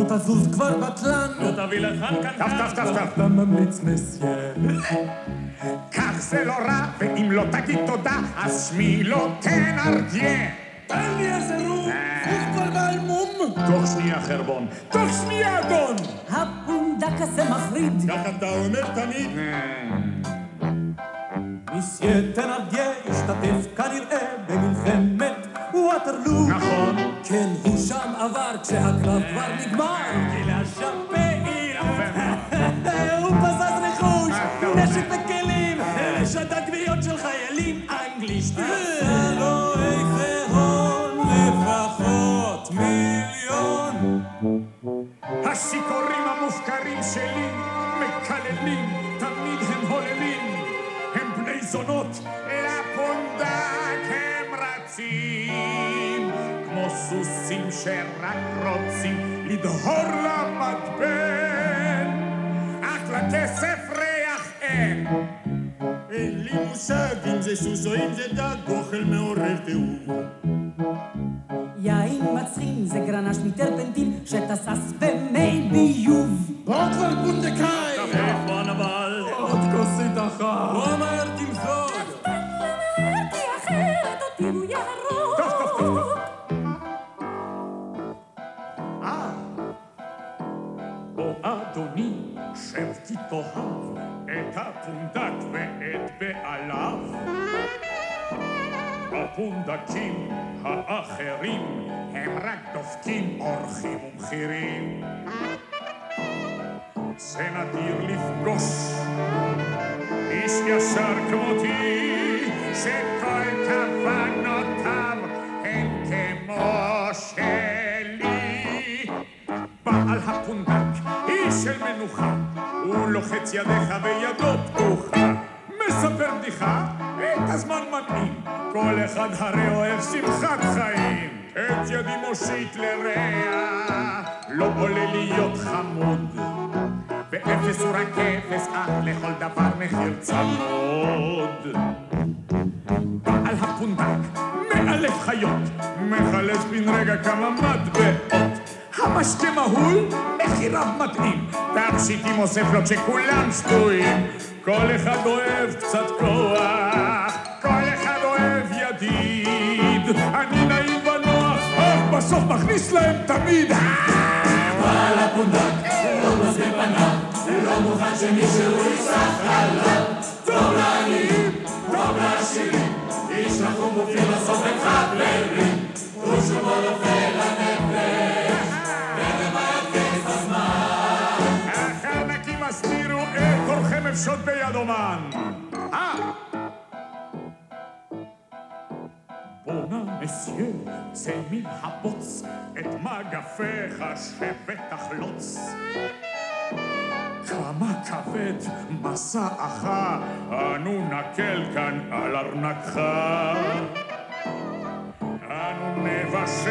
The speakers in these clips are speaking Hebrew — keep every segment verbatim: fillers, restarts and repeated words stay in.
נו תזוז כבר בטלן. נו תביא לכאן כאן טף, טף, טף, טף. אתה ממליץ מסיה. כך זה לא רע, ואם לא תגיד תודה, אז שמי לא תנרדיה. תן לי איזה רום, חוץ כבר באלמום. תוך שנייה חרבון, תוך שנייה אדון. הפונדק הזה מחריד. כך אתה אומר תמיד. מסיה תנרדיה השתתף כנראה במלחמת ווטרלו. נכון. כן, הוא שם עבר כשהקרב כבר נגמר. גילה שפעיל. הוא פזז רכוש, נשק וכלים, שתה גוויות של חיילים אנגליסטים. אלוהי חרון לפחות מיליון. השיכורים המופקרים שלי מקללים, תמיד הם הוללים, הם בני זונות, לפונדק הם רצים, כמו סוסים שרק רוצים לדהור למטבן, אך לכסף ריח אין. אין לי מושג אם זה סוס או אם זה דג, אוכל מעורר תיאור. יין מצחין זה גרנש מטרפנטין שתסס במי ביוב. בוא כבר פונדקאי! איפה הנבל? עוד כוסית אחת. הוא אמר תמזוג. אמרתי אחרת אותי הוא יהרוג. טוב, טוב, טוב, טוב. אה, או אדוני, שבתי תאהב את הפונדק ואת בעליו. הפונדקים האחרים הם רק דופקים אורחים ומחירים. זה נדיר לפגוש איש ישר כמותי שכל כוונותיו הן כמו שלי. בעל הפונדק איש של מנוחה, הוא לוחץ ידיך וידו פתוחה, מספר בדיחה את הזמן מתאים, כל אחד הרי אוהב שמחת חיים. את ידי מושיט לרע, לא עולה להיות חמוד, ואפס הוא רק אפס, אך לכל דבר מחיר צמוד. בעל הפונדק מאלף חיות, מחלץ בן רגע כמה מטבעות, המשקה מהול, מחיריו מתאים, תכשיטים אוסף לו כשכולם שטויים. כל אחד אוהב קצת כוח, כל אחד אוהב ידיד, אני נעים ונוח, אך בסוף מכניס להם תמיד. בעל הפונדק, לא מזמין פניו, לא מוכן שמישהו יסח עליו. טוב לעניים, טוב לעשירים, איש נחום ופילוסוף הם חברים, ושובו נופל לנפש, ולמעט כס הזמן. החרנקים הסתירו את אורכם אפשות ביד אומן. אה! בונה מסייר, זה מן הבוץ, את מגפיך שבתחלוץ. כמה כבד מסעך, אנו נקל כאן על ארנקך. אנו נבשל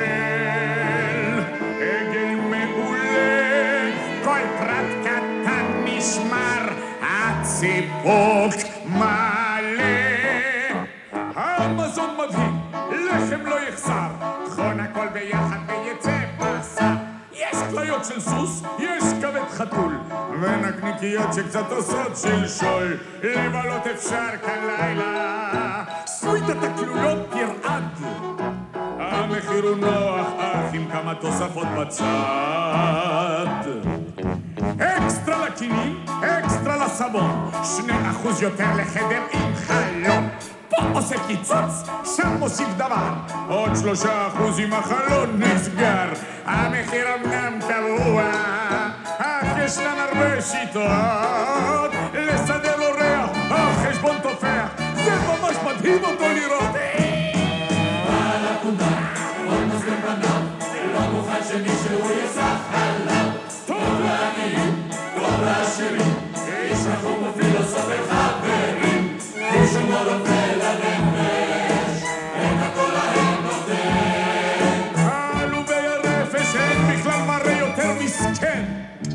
עגל מעולה, כל פרט קטן נשמר, הציפוק מלא. המזון מדהים, לחם לא יחסר, טחון הכל ביחד ויצא בשר. יש כליות של סוס, יש כבד חתול, ונקניקיות שקצת עושות שלשול. לבלות אפשר כאן לילה, סוויטת הכלולות ירעד. המחיר הוא נוח, אך עם כמה תוספות בצד. אקסטרה לקינים, אקסטרה לסבון, שני אחוז יותר לחדר עם חלום. פה עושה קיצוץ, שם מוסיף דבר, עוד שלושה אחוז עם החלון נסגר. המחיר אמנם טבוע, אך ישנן הרבה שיטות לסדר אורח, החשבון תופח, זה ממש מדהים אותו לראות. בעל הפונדק, עוד מזמין פניו, לא מוכן שמישהו יסח עליו. טוב לעניים, טוב לעשירים, איש נחום ופילוסוף הם חברים, ושובו נופל לנפש, את הכל להם נותן. עלובי הרפש אין בכלל מראה יותר מסכן.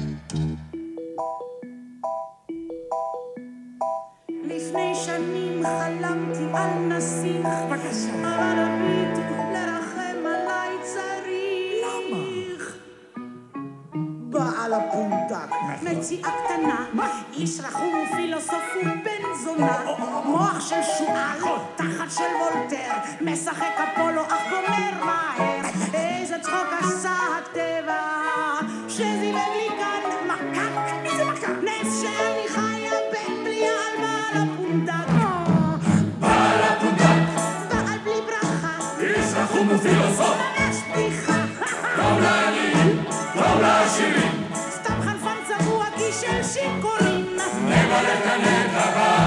לפני שנים חלמתי על נסיך, אבל הביטו לרחם עליי צריך. למה? בעל הפונדק. מציאה קטנה, איש רחום ופילוסוף ובן זונה, מוח של שועל, תחת של וולטר, משחק אפולו אך גומר מהר. איזה צחוק עשה הטבע, שזיבב לי כאן מקק. איזה מקק? נס שאני חיה בן בלי על בעל הפונדק. בעל הפונדק, בעל בלי ברכה, איש רחום ופילוסוף, ממש בדיחה. טוב לעניים, טוב לעשירים, סתם חנפן צבוע כי של שיכורים. נבלה את הנדבה